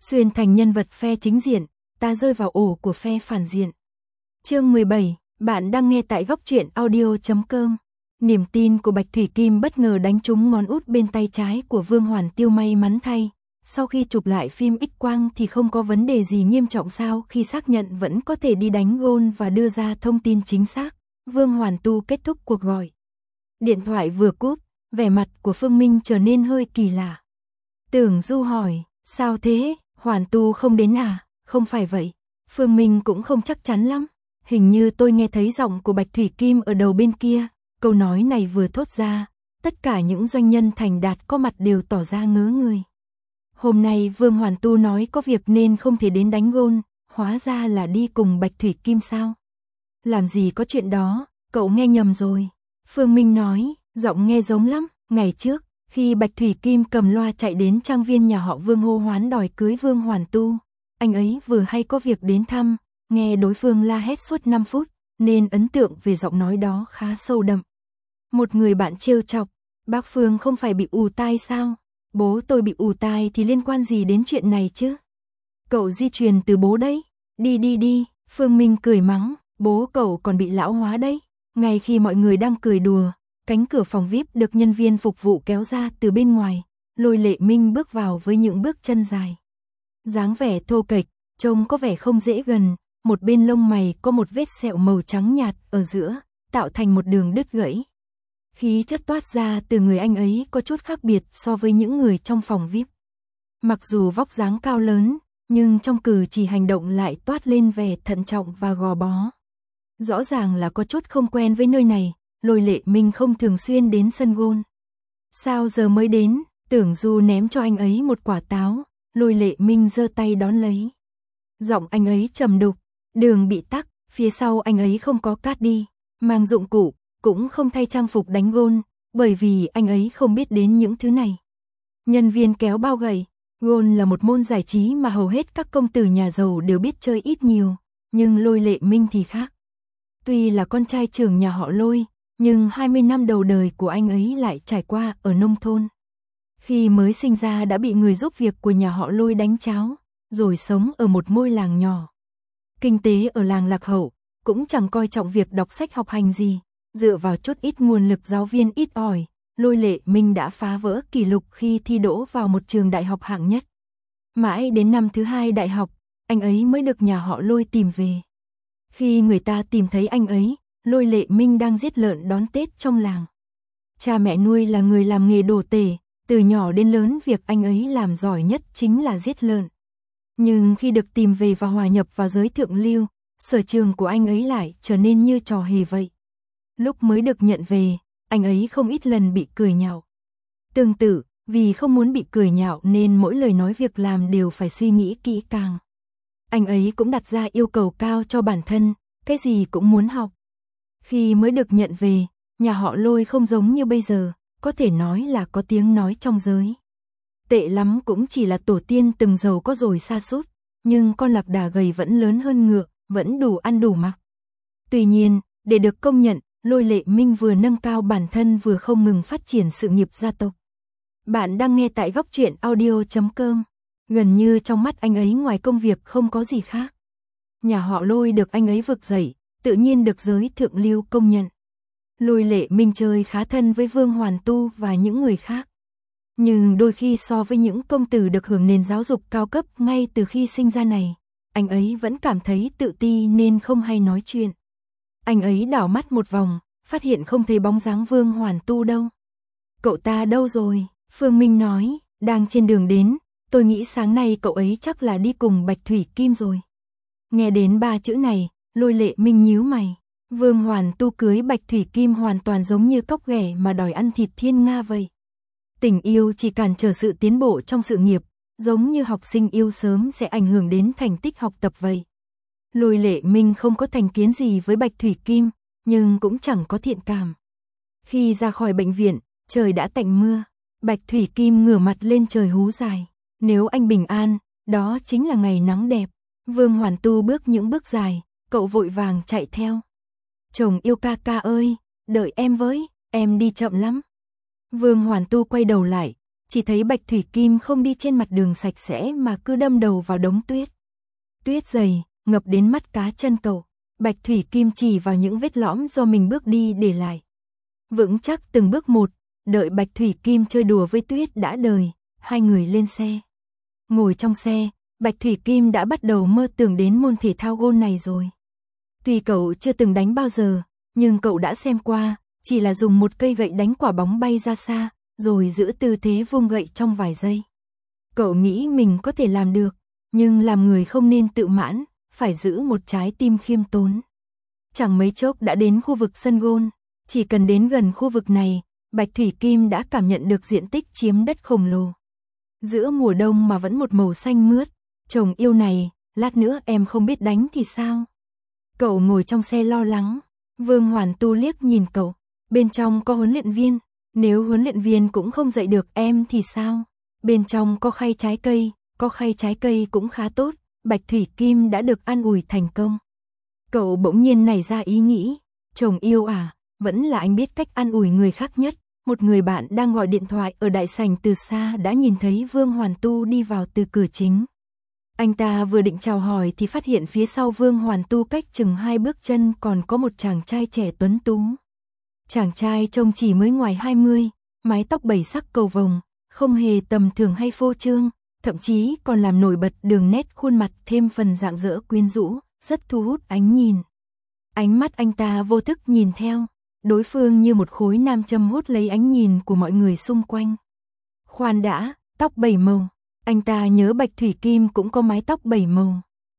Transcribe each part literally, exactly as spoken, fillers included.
xuyên thành nhân vật phe chính diện, ta rơi vào ổ của phe phản diện. Chương mười bảy, bạn đang nghe tại góc truyện audio chấm com. Niềm tin của Bạch Thủy Kim bất ngờ đánh trúng ngón út bên tay trái của Vương Hoàn Tiêu, may mắn thay. Sau khi chụp lại phim X quang thì không có vấn đề gì nghiêm trọng, sao khi xác nhận vẫn có thể đi đánh gôn và đưa ra thông tin chính xác. Vương Hoàn Tu kết thúc cuộc gọi. Điện thoại vừa cúp, vẻ mặt của Phương Minh trở nên hơi kỳ lạ. Tưởng Du hỏi, sao thế, Hoàn Tu không đến à? Không phải vậy. Phương Minh cũng không chắc chắn lắm. Hình như tôi nghe thấy giọng của Bạch Thủy Kim ở đầu bên kia. Câu nói này vừa thốt ra, tất cả những doanh nhân thành đạt có mặt đều tỏ ra ngớ người. Hôm nay Vương Hoàn Tu nói có việc nên không thể đến đánh gôn, hóa ra là đi cùng Bạch Thủy Kim sao? Làm gì có chuyện đó, cậu nghe nhầm rồi. Phương Minh nói, giọng nghe giống lắm. Ngày trước, khi Bạch Thủy Kim cầm loa chạy đến trang viên nhà họ Vương hô hoán đòi cưới Vương Hoàn Tu, anh ấy vừa hay có việc đến thăm, nghe đối phương la hét suốt năm phút, nên ấn tượng về giọng nói đó khá sâu đậm. Một người bạn trêu chọc, bác Phương không phải bị ù tai sao? Bố tôi bị ù tai thì liên quan gì đến chuyện này chứ? Cậu di truyền từ bố đấy. Đi đi đi, Phương Minh cười mắng, bố cậu còn bị lão hóa đấy. Ngay khi mọi người đang cười đùa, cánh cửa phòng vi ai pi được nhân viên phục vụ kéo ra từ bên ngoài, Lôi Lệ Minh bước vào với những bước chân dài. Dáng vẻ thô kệch, trông có vẻ không dễ gần, một bên lông mày có một vết sẹo màu trắng nhạt ở giữa, tạo thành một đường đứt gãy. Khí chất toát ra từ người anh ấy có chút khác biệt so với những người trong phòng vi ai pi. Mặc dù vóc dáng cao lớn, nhưng trong cử chỉ hành động lại toát lên vẻ thận trọng và gò bó. Rõ ràng là có chút không quen với nơi này, Lôi Lệ Minh không thường xuyên đến sân gôn. Sao giờ mới đến? Tưởng Du ném cho anh ấy một quả táo, Lôi Lệ Minh giơ tay đón lấy. Giọng anh ấy trầm đục, đường bị tắc, phía sau anh ấy không có cát đi, mang dụng cụ, cũng không thay trang phục đánh gôn, bởi vì anh ấy không biết đến những thứ này. Nhân viên kéo bao gầy, gôn là một môn giải trí mà hầu hết các công tử nhà giàu đều biết chơi ít nhiều, nhưng Lôi Lệ Minh thì khác. Tuy là con trai trưởng nhà họ Lôi, nhưng hai mươi năm đầu đời của anh ấy lại trải qua ở nông thôn. Khi mới sinh ra đã bị người giúp việc của nhà họ Lôi đánh cháo, rồi sống ở một ngôi làng nhỏ. Kinh tế ở làng lạc hậu, cũng chẳng coi trọng việc đọc sách học hành gì, dựa vào chút ít nguồn lực giáo viên ít ỏi, Lôi Lệ Minh đã phá vỡ kỷ lục khi thi đỗ vào một trường đại học hạng nhất. Mãi đến năm thứ hai đại học, anh ấy mới được nhà họ Lôi tìm về. Khi người ta tìm thấy anh ấy, Lôi Lệ Minh đang giết lợn đón Tết trong làng. Cha mẹ nuôi là người làm nghề đồ tể, từ nhỏ đến lớn việc anh ấy làm giỏi nhất chính là giết lợn. Nhưng khi được tìm về và hòa nhập vào giới thượng lưu, sở trường của anh ấy lại trở nên như trò hề vậy. Lúc mới được nhận về, anh ấy không ít lần bị cười nhạo. Tương tự, vì không muốn bị cười nhạo nên mỗi lời nói việc làm đều phải suy nghĩ kỹ càng. Anh ấy cũng đặt ra yêu cầu cao cho bản thân, cái gì cũng muốn học. Khi mới được nhận về, nhà họ Lôi không giống như bây giờ, có thể nói là có tiếng nói trong giới. Tệ lắm cũng chỉ là tổ tiên từng giàu có rồi sa sút, nhưng con lạc đà gầy vẫn lớn hơn ngựa, vẫn đủ ăn đủ mặc. Tuy nhiên, để được công nhận, Lôi Lệ Minh vừa nâng cao bản thân vừa không ngừng phát triển sự nghiệp gia tộc. Bạn đang nghe tại góc truyện audio chấm com. Gần như trong mắt anh ấy ngoài công việc không có gì khác. Nhà họ Lôi được anh ấy vực dậy, tự nhiên được giới thượng lưu công nhận. Lôi Lệ Minh chơi khá thân với Vương Hoàn Tu và những người khác. Nhưng đôi khi so với những công tử được hưởng nền giáo dục cao cấp ngay từ khi sinh ra này, anh ấy vẫn cảm thấy tự ti nên không hay nói chuyện. Anh ấy đảo mắt một vòng, phát hiện không thấy bóng dáng Vương Hoàn Tu đâu. Cậu ta đâu rồi? Phương Minh nói, đang trên đường đến, tôi nghĩ sáng nay cậu ấy chắc là đi cùng Bạch Thủy Kim rồi. Nghe đến ba chữ này, Lôi Lệ Minh nhíu mày. Vương Hoàn Tu cưới Bạch Thủy Kim hoàn toàn giống như cóc ghẻ mà đòi ăn thịt thiên nga vậy. Tình yêu chỉ cản trở sự tiến bộ trong sự nghiệp, giống như học sinh yêu sớm sẽ ảnh hưởng đến thành tích học tập vậy. Lôi Lệ Minh không có thành kiến gì với Bạch Thủy Kim, nhưng cũng chẳng có thiện cảm. Khi ra khỏi bệnh viện, trời đã tạnh mưa, Bạch Thủy Kim ngửa mặt lên trời hú dài. Nếu anh bình an, đó chính là ngày nắng đẹp. Vương Hoàn Tu bước những bước dài, cậu vội vàng chạy theo. Chồng yêu ca ca ơi, đợi em với, em đi chậm lắm. Vương Hoàn Tu quay đầu lại, chỉ thấy Bạch Thủy Kim không đi trên mặt đường sạch sẽ mà cứ đâm đầu vào đống tuyết. Tuyết dày, ngập đến mắt cá chân cậu. Bạch Thủy Kim chỉ vào những vết lõm do mình bước đi để lại. Vững chắc từng bước một, đợi Bạch Thủy Kim chơi đùa với tuyết đã đời, hai người lên xe. Ngồi trong xe, Bạch Thủy Kim đã bắt đầu mơ tưởng đến môn thể thao gôn này rồi. Tuy cậu chưa từng đánh bao giờ, nhưng cậu đã xem qua, chỉ là dùng một cây gậy đánh quả bóng bay ra xa, rồi giữ tư thế vung gậy trong vài giây. Cậu nghĩ mình có thể làm được, nhưng làm người không nên tự mãn, phải giữ một trái tim khiêm tốn. Chẳng mấy chốc đã đến khu vực sân gôn, chỉ cần đến gần khu vực này, Bạch Thủy Kim đã cảm nhận được diện tích chiếm đất khổng lồ. Giữa mùa đông mà vẫn một màu xanh mướt, chồng yêu này, lát nữa em không biết đánh thì sao? Cậu ngồi trong xe lo lắng, Vương Hoàn Tu liếc nhìn cậu, bên trong có huấn luyện viên, nếu huấn luyện viên cũng không dạy được em thì sao? Bên trong có khay trái cây, có khay trái cây cũng khá tốt, Bạch Thủy Kim đã được an ủi thành công. Cậu bỗng nhiên nảy ra ý nghĩ, chồng yêu à, vẫn là anh biết cách an ủi người khác nhất. Một người bạn đang gọi điện thoại ở đại sảnh từ xa đã nhìn thấy Vương Hoàn Tu đi vào từ cửa chính. Anh ta vừa định chào hỏi thì phát hiện phía sau Vương Hoàn Tu cách chừng hai bước chân còn có một chàng trai trẻ tuấn tú. Chàng trai trông chỉ mới ngoài hai mươi, mái tóc bảy sắc cầu vồng, không hề tầm thường hay phô trương, thậm chí còn làm nổi bật đường nét khuôn mặt thêm phần rạng rỡ quyến rũ, rất thu hút ánh nhìn. Ánh mắt anh ta vô thức nhìn theo, đối phương như một khối nam châm hút lấy ánh nhìn của mọi người xung quanh. Khoan đã, tóc bảy màu, anh ta nhớ Bạch Thủy Kim cũng có mái tóc bảy màu.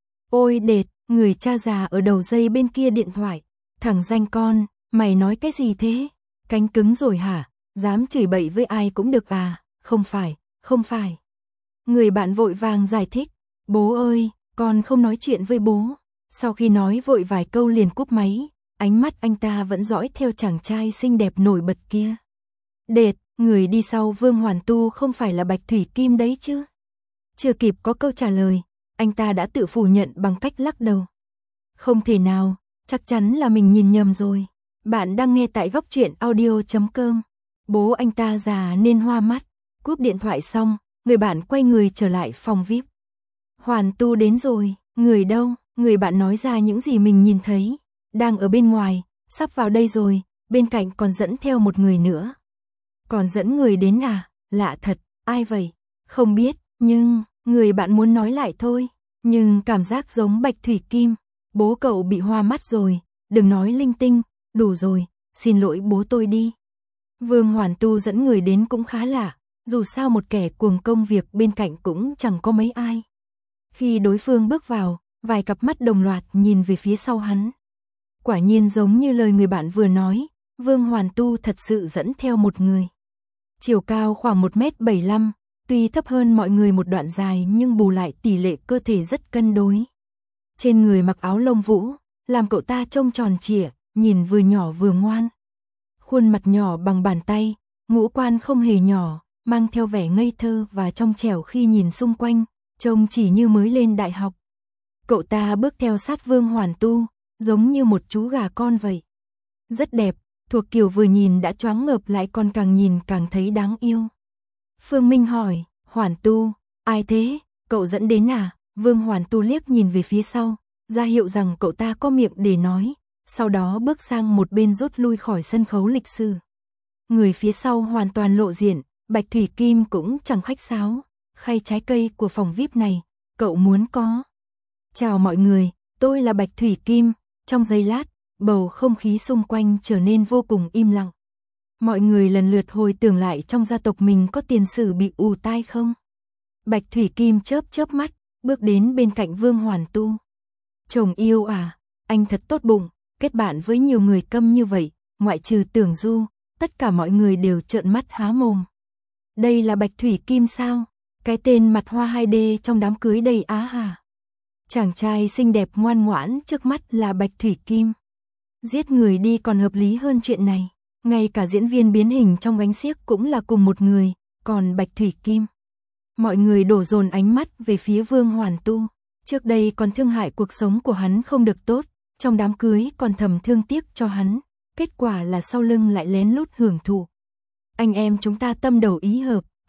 Ôi đệt, người cha già ở đầu dây bên kia điện thoại, thằng danh con, mày nói cái gì thế? Cánh cứng rồi hả? Dám chửi bậy với ai cũng được à? Không phải, không phải. Người bạn vội vàng giải thích, bố ơi, con không nói chuyện với bố. Sau khi nói vội vài câu liền cúp máy, ánh mắt anh ta vẫn dõi theo chàng trai xinh đẹp nổi bật kia. Đệt, người đi sau Vương Hoàn Tu không phải là Bạch Thủy Kim đấy chứ? Chưa kịp có câu trả lời, anh ta đã tự phủ nhận bằng cách lắc đầu. Không thể nào, chắc chắn là mình nhìn nhầm rồi. Bạn đang nghe tại góc truyện audio chấm com. Bố anh ta già nên hoa mắt. Cúp điện thoại xong, người bạn quay người trở lại phòng vi ai pi. Hoàn Tu đến rồi, người đâu? Người bạn nói ra những gì mình nhìn thấy. Đang ở bên ngoài, sắp vào đây rồi, bên cạnh còn dẫn theo một người nữa. Còn dẫn người đến à? Lạ thật, ai vậy? Không biết, nhưng, người bạn muốn nói lại thôi. Nhưng cảm giác giống Bạch Thủy Kim. Bố cậu bị hoa mắt rồi, đừng nói linh tinh, đủ rồi, xin lỗi bố tôi đi. Vương Hoàn Tu dẫn người đến cũng khá lạ, dù sao một kẻ cuồng công việc bên cạnh cũng chẳng có mấy ai. Khi đối phương bước vào, vài cặp mắt đồng loạt nhìn về phía sau hắn. Quả nhiên giống như lời người bạn vừa nói, Vương Hoàn Tu thật sự dẫn theo một người. Chiều cao khoảng một mét bảy mươi lăm, tuy thấp hơn mọi người một đoạn dài nhưng bù lại tỷ lệ cơ thể rất cân đối. Trên người mặc áo lông vũ, làm cậu ta trông tròn trịa, nhìn vừa nhỏ vừa ngoan. Khuôn mặt nhỏ bằng bàn tay, ngũ quan không hề nhỏ, mang theo vẻ ngây thơ và trong trẻo khi nhìn xung quanh, trông chỉ như mới lên đại học. Cậu ta bước theo sát Vương Hoàn Tu, giống như một chú gà con vậy. Rất đẹp, thuộc kiểu vừa nhìn đã choáng ngợp lại còn càng nhìn càng thấy đáng yêu. Phương Minh hỏi, Hoàn Tu, ai thế, cậu dẫn đến à? Vương Hoàn Tu liếc nhìn về phía sau, ra hiệu rằng cậu ta có miệng để nói, sau đó bước sang một bên rút lui khỏi sân khấu lịch sử. Người phía sau hoàn toàn lộ diện, Bạch Thủy Kim cũng chẳng khách sáo, khay trái cây của phòng vi ai pi này, cậu muốn có. Chào mọi người, tôi là Bạch Thủy Kim. Trong giây lát, bầu không khí xung quanh trở nên vô cùng im lặng. Mọi người lần lượt hồi tưởng lại trong gia tộc mình có tiền sử bị ù tai không. Bạch Thủy Kim chớp chớp mắt, bước đến bên cạnh Vương Hoàn Tu. Chồng yêu à, anh thật tốt bụng, kết bạn với nhiều người câm như vậy, ngoại trừ Tưởng Du, tất cả mọi người đều trợn mắt há mồm. Đây là Bạch Thủy Kim sao? Cái tên mặt hoa hai D trong đám cưới đầy á hả? Chàng trai xinh đẹp ngoan ngoãn trước mắt là Bạch Thủy Kim. Giết người đi còn hợp lý hơn chuyện này. Ngay cả diễn viên biến hình trong gánh xiếc cũng là cùng một người, còn Bạch Thủy Kim. Mọi người đổ dồn ánh mắt về phía Vương Hoàn Tu. Trước đây còn thương hại cuộc sống của hắn không được tốt, trong đám cưới còn thầm thương tiếc cho hắn. Kết quả là sau lưng lại lén lút hưởng thụ. Anh em chúng ta tâm đầu ý hợp,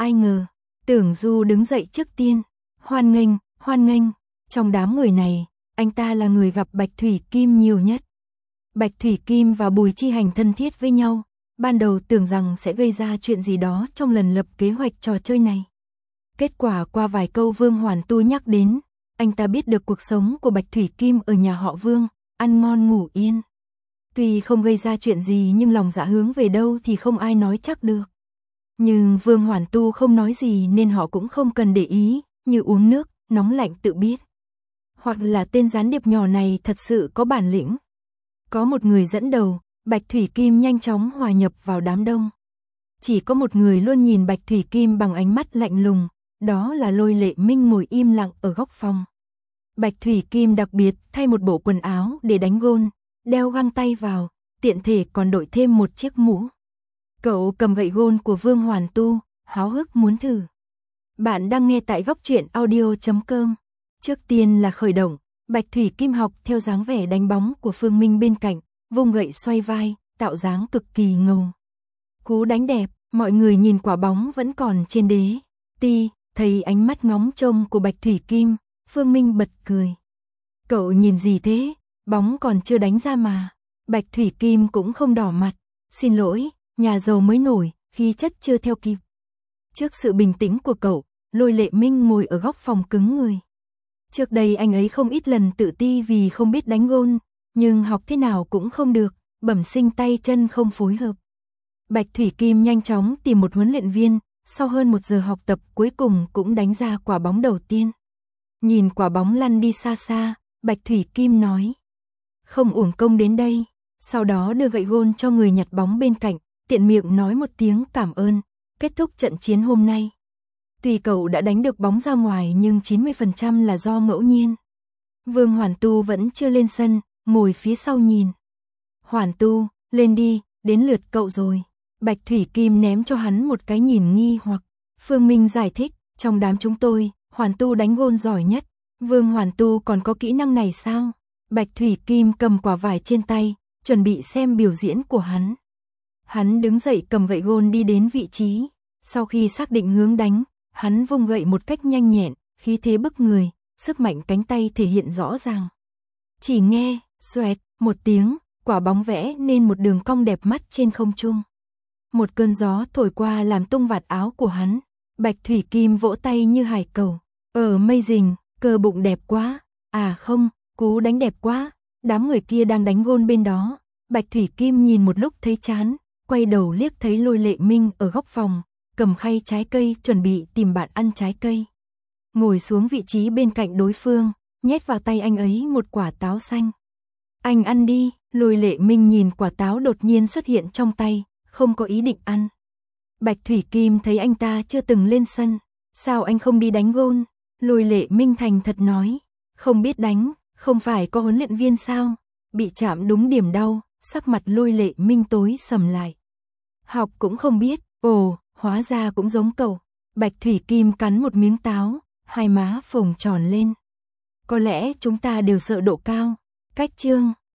ai ngờ, Tưởng Du đứng dậy trước tiên, hoan nghênh, hoan nghênh, trong đám người này, anh ta là người gặp Bạch Thủy Kim nhiều nhất. Bạch Thủy Kim và Bùi Chi Hành thân thiết với nhau, ban đầu tưởng rằng sẽ gây ra chuyện gì đó trong lần lập kế hoạch trò chơi này. Kết quả qua vài câu Vương Hoàn Tu nhắc đến, anh ta biết được cuộc sống của Bạch Thủy Kim ở nhà họ Vương, ăn ngon ngủ yên. Tuy không gây ra chuyện gì nhưng lòng dạ hướng về đâu thì không ai nói chắc được. Nhưng Vương Hoàn Tu không nói gì nên họ cũng không cần để ý, như uống nước, nóng lạnh tự biết. Hoặc là tên gián điệp nhỏ này thật sự có bản lĩnh. Có một người dẫn đầu, Bạch Thủy Kim nhanh chóng hòa nhập vào đám đông. Chỉ có một người luôn nhìn Bạch Thủy Kim bằng ánh mắt lạnh lùng, đó là Lôi Lệ Minh ngồi im lặng ở góc phòng. Bạch Thủy Kim đặc biệt thay một bộ quần áo để đánh gôn, đeo găng tay vào, tiện thể còn đội thêm một chiếc mũ. Cậu cầm gậy gôn của Vương Hoàn Tu, háo hức muốn thử. Bạn đang nghe tại góc truyện audio chấm com. Trước tiên là khởi động, Bạch Thủy Kim học theo dáng vẻ đánh bóng của Phương Minh bên cạnh, vung gậy xoay vai, tạo dáng cực kỳ ngầu. Cú đánh đẹp, mọi người nhìn quả bóng vẫn còn trên đế. Ti, thấy ánh mắt ngóng trông của Bạch Thủy Kim, Phương Minh bật cười. Cậu nhìn gì thế, bóng còn chưa đánh ra mà. Bạch Thủy Kim cũng không đỏ mặt. Xin lỗi, nhà giàu mới nổi, khí chất chưa theo kịp. Trước sự bình tĩnh của cậu, Lôi Lệ Minh ngồi ở góc phòng cứng người. Trước đây anh ấy không ít lần tự ti vì không biết đánh gôn, nhưng học thế nào cũng không được, bẩm sinh tay chân không phối hợp. Bạch Thủy Kim nhanh chóng tìm một huấn luyện viên, sau hơn một giờ học tập cuối cùng cũng đánh ra quả bóng đầu tiên. Nhìn quả bóng lăn đi xa xa, Bạch Thủy Kim nói. Không uổng công đến đây, sau đó đưa gậy gôn cho người nhặt bóng bên cạnh, tiện miệng nói một tiếng cảm ơn, kết thúc trận chiến hôm nay. Tuy cậu đã đánh được bóng ra ngoài nhưng chín mươi phần trăm là do ngẫu nhiên. Vương Hoàn Tu vẫn chưa lên sân, ngồi phía sau nhìn. Hoàn Tu, lên đi, đến lượt cậu rồi. Bạch Thủy Kim ném cho hắn một cái nhìn nghi hoặc. Phương Minh giải thích, trong đám chúng tôi, Hoàn Tu đánh gôn giỏi nhất. Vương Hoàn Tu còn có kỹ năng này sao? Bạch Thủy Kim cầm quả vải trên tay, chuẩn bị xem biểu diễn của hắn. Hắn đứng dậy cầm gậy gôn đi đến vị trí. Sau khi xác định hướng đánh, hắn vung gậy một cách nhanh nhẹn, khí thế bức người, sức mạnh cánh tay thể hiện rõ ràng. Chỉ nghe, xoẹt, một tiếng, quả bóng vẽ nên một đường cong đẹp mắt trên không trung. Một cơn gió thổi qua làm tung vạt áo của hắn. Bạch Thủy Kim vỗ tay như hải cầu. Ở mây rình, cơ bụng đẹp quá. À không, cú đánh đẹp quá. Đám người kia đang đánh gôn bên đó. Bạch Thủy Kim nhìn một lúc thấy chán, quay đầu liếc thấy Lôi Lệ Minh ở góc phòng, cầm khay trái cây chuẩn bị tìm bạn ăn trái cây. Ngồi xuống vị trí bên cạnh đối phương, nhét vào tay anh ấy một quả táo xanh. Anh ăn đi. Lôi Lệ Minh nhìn quả táo đột nhiên xuất hiện trong tay, không có ý định ăn. Bạch Thủy Kim thấy anh ta chưa từng lên sân, sao anh không đi đánh gôn? Lôi Lệ Minh thành thật nói, không biết đánh, không phải có huấn luyện viên sao? Bị chạm đúng điểm đau, sắc mặt Lôi Lệ Minh tối sầm lại. Học cũng không biết, ồ, hóa ra cũng giống cậu. Bạch Thủy Kim cắn một miếng táo, hai má phồng tròn lên. Có lẽ chúng ta đều sợ độ cao. Cách chương